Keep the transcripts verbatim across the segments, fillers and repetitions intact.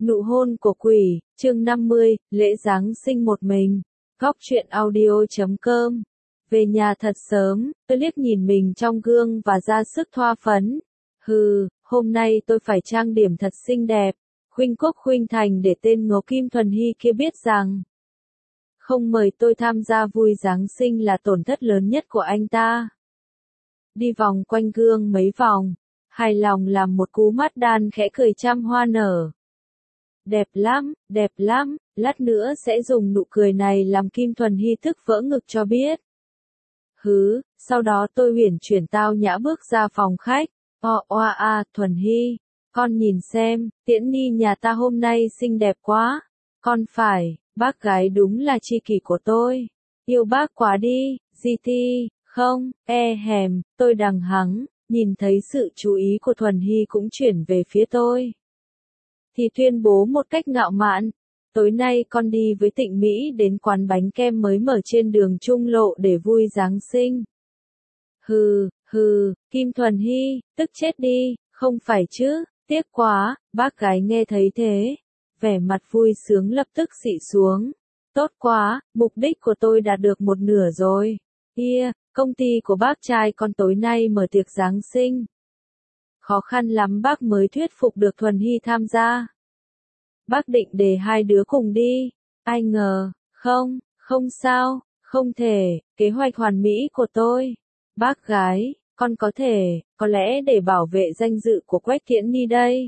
Nụ hôn của quỷ, chương năm mươi, lễ Giáng sinh một mình. Góc truyện audio chấm com. Về nhà thật sớm, tôi liếc nhìn mình trong gương và ra sức thoa phấn. Hừ, hôm nay tôi phải trang điểm thật xinh đẹp. Khuynh Quốc khuynh thành để tên ngố Kim Thuần Hy kia biết rằng không mời tôi tham gia vui Giáng sinh là tổn thất lớn nhất của anh ta. Đi vòng quanh gương mấy vòng, hài lòng làm một cú mắt đan khẽ cười trăm hoa nở. Đẹp lắm, đẹp lắm, lát nữa sẽ dùng nụ cười này làm Kim Thuần Hy tức vỡ ngực cho biết. Hứ, sau đó tôi uyển chuyển tao nhã bước ra phòng khách. O oa a, Thuần Hy, con nhìn xem, Tiễn Nhi nhà ta hôm nay xinh đẹp quá. Con phải, bác gái đúng là tri kỷ của tôi. Yêu bác quá đi, gi ti, không, e hèm, tôi đằng hắng, nhìn thấy sự chú ý của Thuần Hy cũng chuyển về phía tôi. Thì tuyên bố một cách ngạo mạn, tối nay con đi với Tịnh Mỹ đến quán bánh kem mới mở trên đường Trung Lộ để vui Giáng sinh. Hừ, hừ, Kim Thuần Hy, tức chết đi, không phải chứ, tiếc quá, bác gái nghe thấy thế. Vẻ mặt vui sướng lập tức xị xuống. Tốt quá, mục đích của tôi đạt được một nửa rồi. Yeah, công ty của bác trai con tối nay mở tiệc Giáng sinh. Khó khăn lắm bác mới thuyết phục được Thuần Hy tham gia. Bác định để hai đứa cùng đi. Ai ngờ, không, không sao, không thể, kế hoạch hoàn mỹ của tôi. Bác gái, con có thể, có lẽ để bảo vệ danh dự của Quách Tiễn Nhi đây.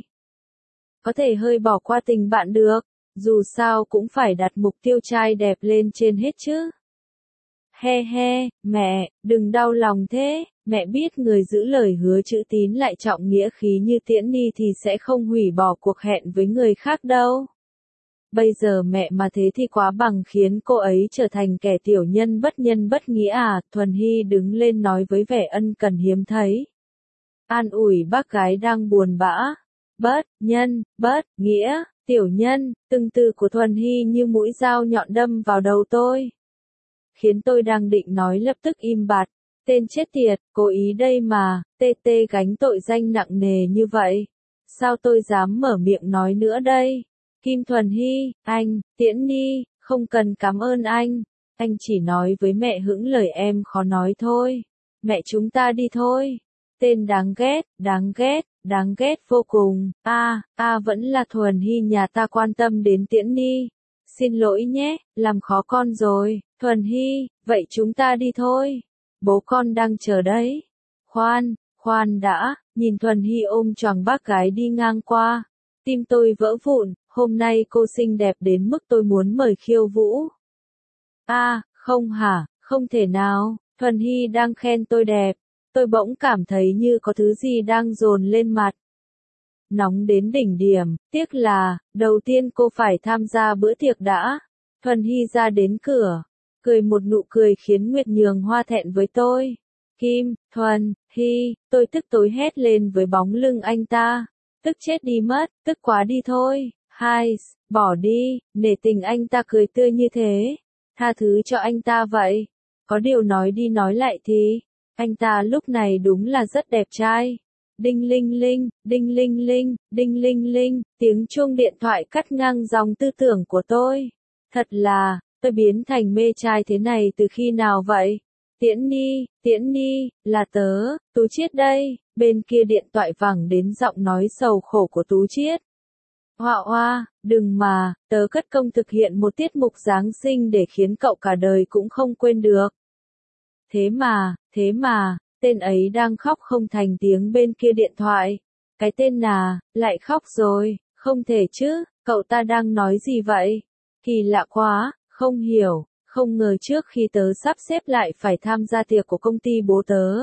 Có thể hơi bỏ qua tình bạn được, dù sao cũng phải đặt mục tiêu trai đẹp lên trên hết chứ. He he, mẹ, đừng đau lòng thế, mẹ biết người giữ lời hứa chữ tín lại trọng nghĩa khí như Tiễn Nhi thì sẽ không hủy bỏ cuộc hẹn với người khác đâu. Bây giờ mẹ mà thế thì quá bằng khiến cô ấy trở thành kẻ tiểu nhân bất nhân bất nghĩa à, Thuần Hy đứng lên nói với vẻ ân cần hiếm thấy. An ủi bác gái đang buồn bã. Bất, nhân, bất, nghĩa, tiểu nhân, từng từ của Thuần Hy như mũi dao nhọn đâm vào đầu tôi. Khiến tôi đang định nói lập tức im bặt. Tên chết tiệt, cố ý đây mà, tê tê gánh tội danh nặng nề như vậy. Sao tôi dám mở miệng nói nữa đây? Kim Thuần Hy, anh, Tiễn Nhi, không cần cảm ơn anh. Anh chỉ nói với mẹ hững lời em khó nói thôi. Mẹ chúng ta đi thôi. Tên đáng ghét, đáng ghét, đáng ghét vô cùng. A, a vẫn là Thuần Hy nhà ta quan tâm đến Tiễn Nhi. Xin lỗi nhé, làm khó con rồi. Thuần Hy, vậy chúng ta đi thôi. Bố con đang chờ đấy. Khoan, khoan đã, nhìn Thuần Hy ôm choàng bác gái đi ngang qua. Tim tôi vỡ vụn, hôm nay cô xinh đẹp đến mức tôi muốn mời khiêu vũ. A, à, không hả, không thể nào, Thuần Hy đang khen tôi đẹp. Tôi bỗng cảm thấy như có thứ gì đang dồn lên mặt. Nóng đến đỉnh điểm, tiếc là, đầu tiên cô phải tham gia bữa tiệc đã. Thuần Hy ra đến cửa, cười một nụ cười khiến Nguyệt Nhường Hoa thẹn với tôi. Kim, Thuần, Hy, tôi tức tối hét lên với bóng lưng anh ta. Tức chết đi mất, tức quá đi thôi. Hai, bỏ đi, nể tình anh ta cười tươi như thế. Tha thứ cho anh ta vậy. Có điều nói đi nói lại thì, anh ta lúc này đúng là rất đẹp trai. Đinh linh linh, đinh linh linh, đinh linh linh, tiếng chuông điện thoại cắt ngang dòng tư tưởng của tôi. Thật là, tôi biến thành mê trai thế này từ khi nào vậy? Tiễn Nhi, Tiễn Nhi, là tớ, Tú Chiết đây. Bên kia điện thoại vẳng đến giọng nói sầu khổ của Tú Chiết. Hoa hoa, đừng mà, tớ cất công thực hiện một tiết mục Giáng sinh để khiến cậu cả đời cũng không quên được. Thế mà, thế mà, tên ấy đang khóc không thành tiếng bên kia điện thoại. Cái tên nà, lại khóc rồi, không thể chứ, cậu ta đang nói gì vậy? Kỳ lạ quá, không hiểu, không ngờ trước khi tớ sắp xếp lại phải tham gia tiệc của công ty bố tớ.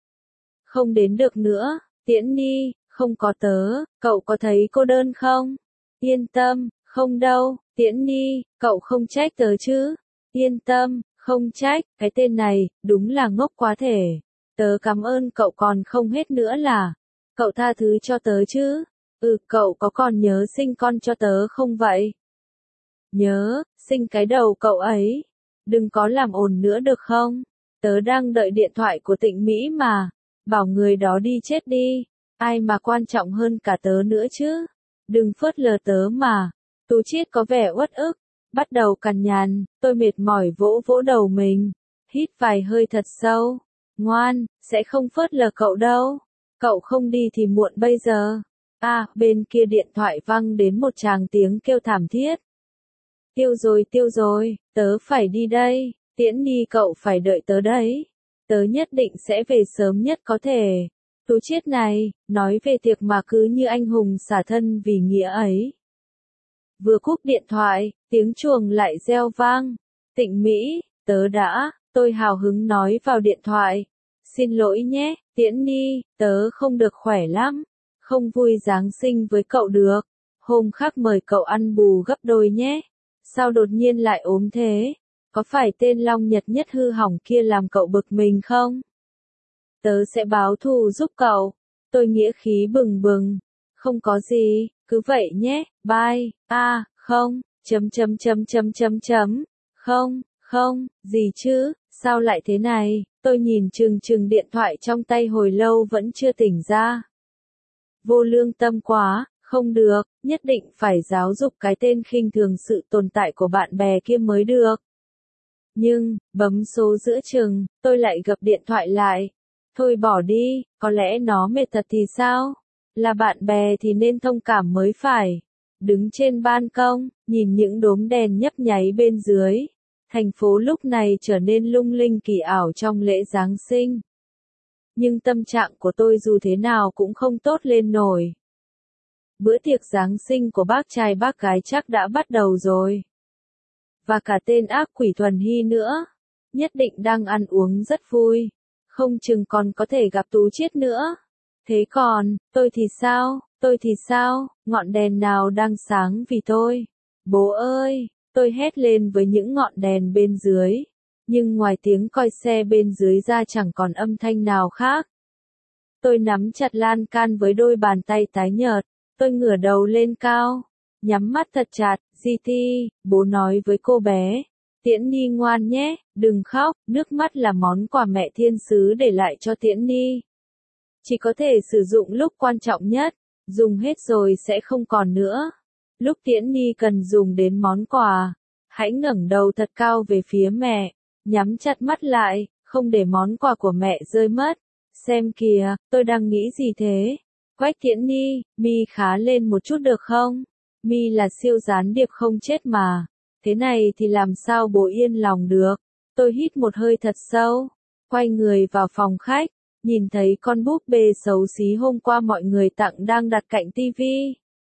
Không đến được nữa, Tiễn Nhi, không có tớ, cậu có thấy cô đơn không? Yên tâm, không đâu, Tiễn Nhi, cậu không trách tớ chứ? Yên tâm, không trách, cái tên này, đúng là ngốc quá thể. Tớ cảm ơn cậu còn không hết nữa là, cậu tha thứ cho tớ chứ? Ừ, cậu có còn nhớ sinh con cho tớ không vậy? Nhớ, sinh cái đầu cậu ấy. Đừng có làm ồn nữa được không? Tớ đang đợi điện thoại của Tịnh Mỹ mà. Bảo người đó đi chết đi. Ai mà quan trọng hơn cả tớ nữa chứ? đừng phớt lờ tớ mà. Tú Chiết có vẻ uất ức, bắt đầu cằn nhằn, tôi mệt mỏi vỗ vỗ đầu mình, hít vài hơi thật sâu. Ngoan, sẽ không phớt lờ cậu đâu. Cậu không đi thì muộn bây giờ. À, bên kia điện thoại vang đến một tràng tiếng kêu thảm thiết. Tiêu rồi tiêu rồi, tớ phải đi đây, Tiễn Nhi cậu phải đợi tớ đấy. Tớ nhất định sẽ về sớm nhất có thể. Tú Chiết này, nói về tiệc mà cứ như anh hùng xả thân vì nghĩa ấy. Vừa cúp điện thoại, tiếng chuông lại reo vang. Tịnh Mỹ, tớ đã, tôi hào hứng nói vào điện thoại. Xin lỗi nhé, Tiễn Nhi, tớ không được khỏe lắm. Không vui Giáng sinh với cậu được. Hôm khác mời cậu ăn bù gấp đôi nhé. Sao đột nhiên lại ốm thế? Có phải tên Long Nhật Nhất hư hỏng kia làm cậu bực mình không? Tớ sẽ báo thù giúp cậu. Tôi nghĩa khí bừng bừng. Không có gì, cứ vậy nhé, bye. À, không, chấm chấm chấm chấm chấm chấm. Không, không, gì chứ, sao lại thế này? Tôi nhìn chừng chừng điện thoại trong tay hồi lâu vẫn chưa tỉnh ra. Vô lương tâm quá, không được, nhất định phải giáo dục cái tên khinh thường sự tồn tại của bạn bè kia mới được. Nhưng, bấm số giữa chừng, tôi lại gập điện thoại lại. Thôi bỏ đi, có lẽ nó mệt thật thì sao? Là bạn bè thì nên thông cảm mới phải. Đứng trên ban công, nhìn những đốm đèn nhấp nháy bên dưới. Thành phố lúc này trở nên lung linh kỳ ảo trong lễ Giáng sinh. Nhưng tâm trạng của tôi dù thế nào cũng không tốt lên nổi. Bữa tiệc Giáng sinh của bác trai bác gái chắc đã bắt đầu rồi. Và cả tên ác quỷ Thuần Hy nữa. Nhất định đang ăn uống rất vui. Không chừng còn có thể gặp Tú Chiết nữa. Thế còn, tôi thì sao, tôi thì sao, ngọn đèn nào đang sáng vì tôi? Bố ơi, tôi hét lên với những ngọn đèn bên dưới. Nhưng ngoài tiếng còi xe bên dưới ra chẳng còn âm thanh nào khác. Tôi nắm chặt lan can với đôi bàn tay tái nhợt. Tôi ngửa đầu lên cao. Nhắm mắt thật chặt, Giti, bố nói với cô bé. Tiễn Nhi ngoan nhé, đừng khóc, nước mắt là món quà mẹ thiên sứ để lại cho Tiễn Nhi. Chỉ có thể sử dụng lúc quan trọng nhất, dùng hết rồi sẽ không còn nữa. Lúc Tiễn Nhi cần dùng đến món quà, hãy ngẩng đầu thật cao về phía mẹ, nhắm chặt mắt lại, không để món quà của mẹ rơi mất. Xem kìa, tôi đang nghĩ gì thế? Quách Tiễn Nhi, mi khá lên một chút được không? Mi là siêu gián điệp không chết mà. Thế này thì làm sao bố yên lòng được? Tôi hít một hơi thật sâu, quay người vào phòng khách, nhìn thấy con búp bê xấu xí hôm qua mọi người tặng đang đặt cạnh tivi.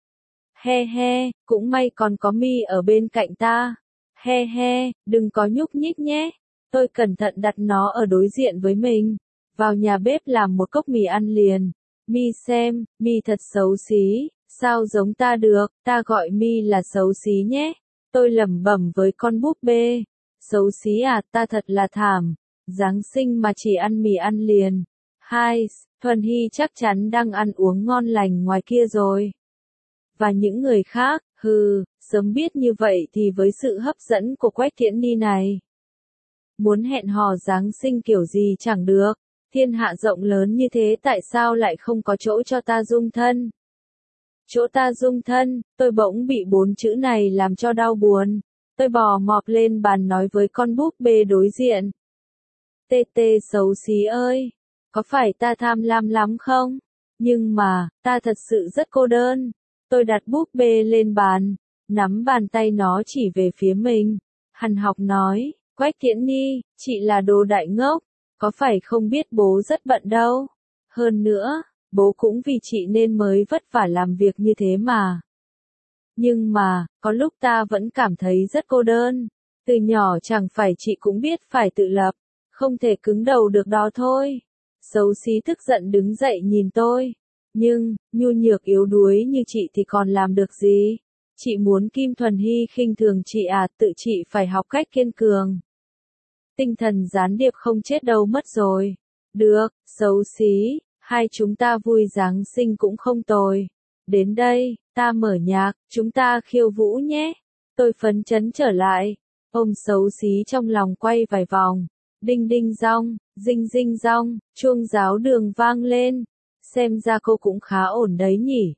He he, cũng may còn có mi ở bên cạnh ta. He he, đừng có nhúc nhích nhé. Tôi cẩn thận đặt nó ở đối diện với mình. Vào nhà bếp làm một cốc mì ăn liền. Mi xem, mi thật xấu xí, sao giống ta được, ta gọi mi là xấu xí nhé. Tôi lẩm bẩm với con búp bê. Xấu xí à, ta thật là thảm. Giáng sinh mà chỉ ăn mì ăn liền. Hai, Thuần Hy chắc chắn đang ăn uống ngon lành ngoài kia rồi. Và những người khác, hừ, sớm biết như vậy thì với sự hấp dẫn của Quách Tiễn Nhi này. Muốn hẹn hò Giáng sinh kiểu gì chẳng được. Thiên hạ rộng lớn như thế tại sao lại không có chỗ cho ta dung thân? Chỗ ta dung thân, tôi bỗng bị bốn chữ này làm cho đau buồn. Tôi bò mọp lên bàn nói với con búp bê đối diện. Tê tê xấu xí ơi, có phải ta tham lam lắm không? Nhưng mà, ta thật sự rất cô đơn. Tôi đặt búp bê lên bàn, nắm bàn tay nó chỉ về phía mình. Hằn học nói, Quách Tiễn Nhi, chị là đồ đại ngốc, có phải không biết bố rất bận đâu. Hơn nữa, bố cũng vì chị nên mới vất vả làm việc như thế mà. Nhưng mà, có lúc ta vẫn cảm thấy rất cô đơn. Từ nhỏ chẳng phải chị cũng biết phải tự lập, không thể cứng đầu được đó thôi. Xấu xí tức giận đứng dậy nhìn tôi. Nhưng, nhu nhược yếu đuối như chị thì còn làm được gì? Chị muốn Kim Thuần Hy khinh thường chị à, tự chị phải học cách kiên cường. Tinh thần gián điệp không chết đâu mất rồi. Được, xấu xí, hai chúng ta vui Giáng sinh cũng không tồi. Đến đây, ta mở nhạc, chúng ta khiêu vũ nhé. Tôi phấn chấn trở lại, ôm xấu xí trong lòng quay vài vòng. Đinh đinh rong, dinh dinh rong, chuông giáo đường vang lên. Xem ra cô cũng khá ổn đấy nhỉ.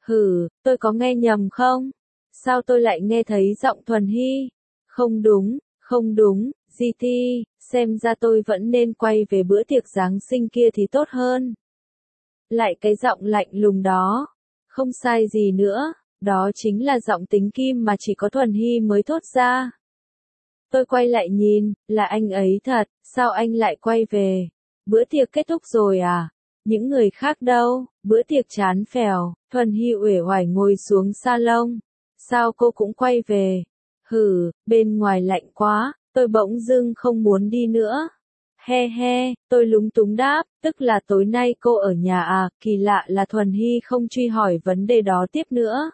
Hử, tôi có nghe nhầm không? Sao tôi lại nghe thấy giọng Thuần Hy? Không đúng, không đúng, giê tê, xem ra tôi vẫn nên quay về bữa tiệc Giáng sinh kia thì tốt hơn. Lại cái giọng lạnh lùng đó. Không sai gì nữa, đó chính là giọng tính kim mà chỉ có Thuần Hy mới thốt ra. Tôi quay lại nhìn, là anh ấy thật, sao anh lại quay về? Bữa tiệc kết thúc rồi à? Những người khác đâu? Bữa tiệc chán phèo, Thuần Hy uể oải ngồi xuống salon. Sao cô cũng quay về? Hừ, bên ngoài lạnh quá, tôi bỗng dưng không muốn đi nữa. He he, tôi lúng túng đáp, tức là tối nay cô ở nhà à, kỳ lạ là Thuần Hy không truy hỏi vấn đề đó tiếp nữa.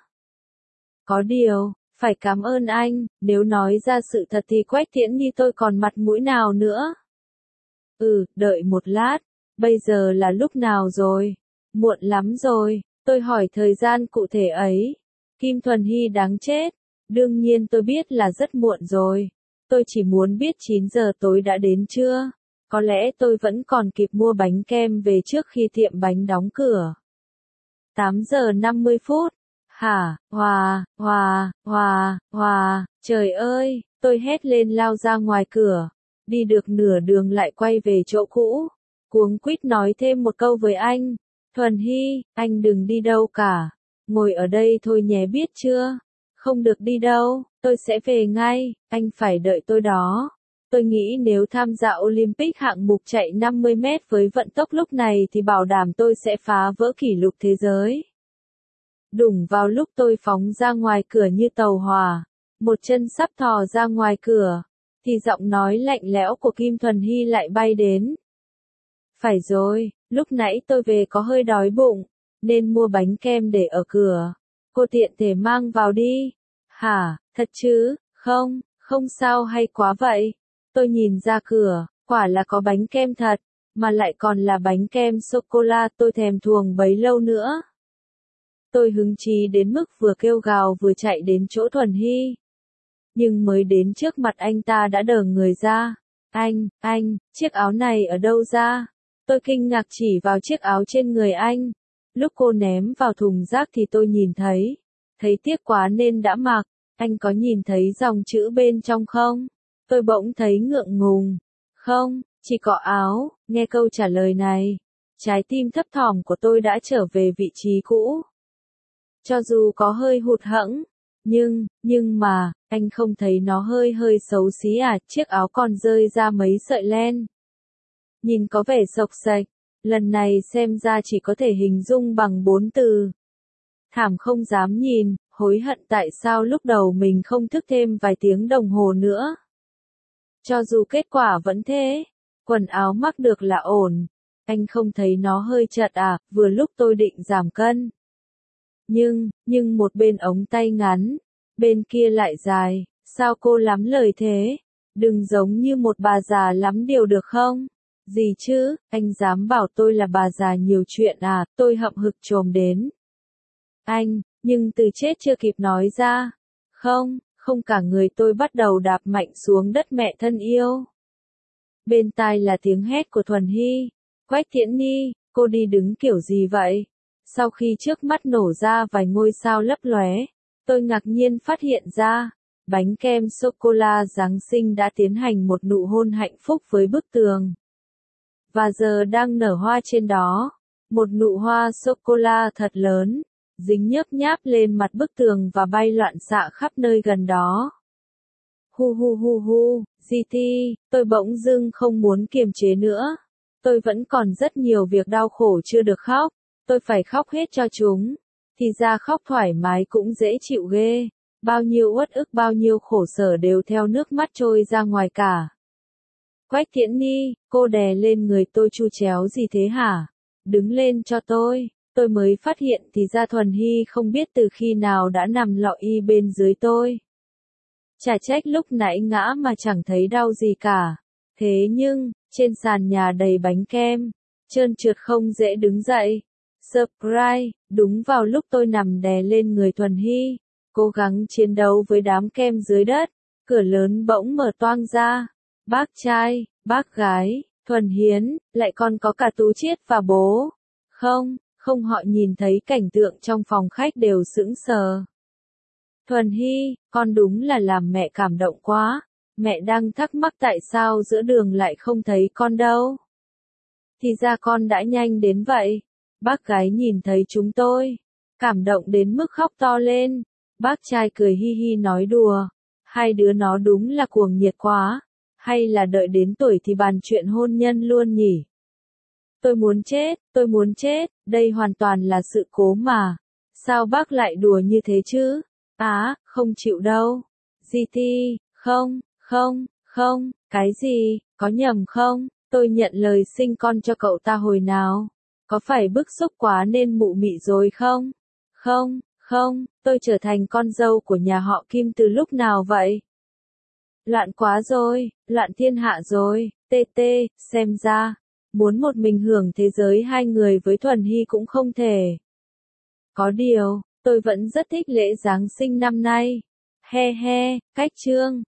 Có điều, phải cảm ơn anh, nếu nói ra sự thật thì Quách Tiễn Nhi tôi còn mặt mũi nào nữa. Ừ, đợi một lát, bây giờ là lúc nào rồi? Muộn lắm rồi, tôi hỏi thời gian cụ thể ấy. Kim Thuần Hy đáng chết, đương nhiên tôi biết là rất muộn rồi. Tôi chỉ muốn biết chín giờ tối đã đến chưa? Có lẽ tôi vẫn còn kịp mua bánh kem về trước khi tiệm bánh đóng cửa. tám giờ năm mươi phút. Hả, hòa, hòa, hòa, hòa, trời ơi, tôi hét lên lao ra ngoài cửa. Đi được nửa đường lại quay về chỗ cũ. Cuống quýt nói thêm một câu với anh. Thuần Hy, anh đừng đi đâu cả. Ngồi ở đây thôi nhé biết chưa? Không được đi đâu, tôi sẽ về ngay, anh phải đợi tôi đó. Tôi nghĩ nếu tham gia Olympic hạng mục chạy năm mươi mét với vận tốc lúc này thì bảo đảm tôi sẽ phá vỡ kỷ lục thế giới. Đùng vào lúc tôi phóng ra ngoài cửa như tàu hỏa, một chân sắp thò ra ngoài cửa, thì giọng nói lạnh lẽo của Kim Thuần Hy lại bay đến. Phải rồi, lúc nãy tôi về có hơi đói bụng, nên mua bánh kem để ở cửa. Cô tiện thể mang vào đi. Hả, thật chứ, không, không sao hay quá vậy. Tôi nhìn ra cửa, quả là có bánh kem thật, mà lại còn là bánh kem sô-cô-la tôi thèm thuồng bấy lâu nữa. Tôi hứng chí đến mức vừa kêu gào vừa chạy đến chỗ Thuần Hy. Nhưng mới đến trước mặt anh ta đã đờ người ra. Anh, anh, chiếc áo này ở đâu ra? Tôi kinh ngạc chỉ vào chiếc áo trên người anh. Lúc cô ném vào thùng rác thì tôi nhìn thấy. Thấy tiếc quá nên đã mặc. Anh có nhìn thấy dòng chữ bên trong không? Tôi bỗng thấy ngượng ngùng. Không, chỉ có áo. Nghe câu trả lời này, trái tim thấp thỏm của tôi đã trở về vị trí cũ. Cho dù có hơi hụt hẫng, nhưng, nhưng mà, anh không thấy nó hơi hơi xấu xí à, chiếc áo còn rơi ra mấy sợi len. Nhìn có vẻ xộc xệch, lần này xem ra chỉ có thể hình dung bằng bốn từ. Thảm không dám nhìn, hối hận tại sao lúc đầu mình không thức thêm vài tiếng đồng hồ nữa. Cho dù kết quả vẫn thế, quần áo mặc được là ổn. Anh không thấy nó hơi chật à, vừa lúc tôi định giảm cân. Nhưng, nhưng một bên ống tay ngắn, bên kia lại dài, sao cô lắm lời thế? Đừng giống như một bà già lắm điều được không? Gì chứ, anh dám bảo tôi là bà già nhiều chuyện à, tôi hậm hực trồm đến. Anh, nhưng từ chết chưa kịp nói ra. Không, không cả người tôi bắt đầu đạp mạnh xuống đất mẹ thân yêu. Bên tai là tiếng hét của Thuần Hy. Quách Tiễn Nhi, cô đi đứng kiểu gì vậy? Sau khi trước mắt nổ ra vài ngôi sao lấp lóe, tôi ngạc nhiên phát hiện ra, bánh kem sô-cô-la Giáng sinh đã tiến hành một nụ hôn hạnh phúc với bức tường. Và giờ đang nở hoa trên đó, một nụ hoa sô-cô-la thật lớn, dính nhớp nháp lên mặt bức tường và bay loạn xạ khắp nơi gần đó. Hu hu hu hu, giê tê, tôi bỗng dưng không muốn kiềm chế nữa. Tôi vẫn còn rất nhiều việc đau khổ chưa được khóc. Tôi phải khóc hết cho chúng. Thì ra khóc thoải mái cũng dễ chịu ghê. Bao nhiêu uất ức bao nhiêu khổ sở đều theo nước mắt trôi ra ngoài cả. Quách Tiễn Nhi, cô đè lên người tôi chu chéo gì thế hả? Đứng lên cho tôi. Tôi mới phát hiện thì ra Thuần Hy không biết từ khi nào đã nằm lọ y bên dưới tôi. Chả trách lúc nãy ngã mà chẳng thấy đau gì cả. Thế nhưng, trên sàn nhà đầy bánh kem, trơn trượt không dễ đứng dậy. Surprise, đúng vào lúc tôi nằm đè lên người Thuần Hy, cố gắng chiến đấu với đám kem dưới đất, cửa lớn bỗng mở toang ra. Bác trai, bác gái, Thuần Hiến, lại còn có cả Tú Chiết và bố. Không, Không, họ nhìn thấy cảnh tượng trong phòng khách đều sững sờ. Thuần Hy, con đúng là làm mẹ cảm động quá. Mẹ đang thắc mắc tại sao giữa đường lại không thấy con đâu. Thì ra con đã nhanh đến vậy. Bác gái nhìn thấy chúng tôi, cảm động đến mức khóc to lên. Bác trai cười hi hi nói đùa. Hai đứa nó đúng là cuồng nhiệt quá. Hay là đợi đến tuổi thì bàn chuyện hôn nhân luôn nhỉ? Tôi muốn chết, tôi muốn chết, đây hoàn toàn là sự cố mà. Sao bác lại đùa như thế chứ? Á, không chịu đâu. giê tê, không, không, không, cái gì, có nhầm không? Tôi nhận lời sinh con cho cậu ta hồi nào? Có phải bức xúc quá nên mụ mị rồi không? Không, không, tôi trở thành con dâu của nhà họ Kim từ lúc nào vậy? Loạn quá rồi, loạn thiên hạ rồi, tê tê, xem ra, muốn một mình hưởng thế giới hai người với Thuần Hy cũng không thể. Có điều, tôi vẫn rất thích lễ Giáng sinh năm nay. He he, cách chương.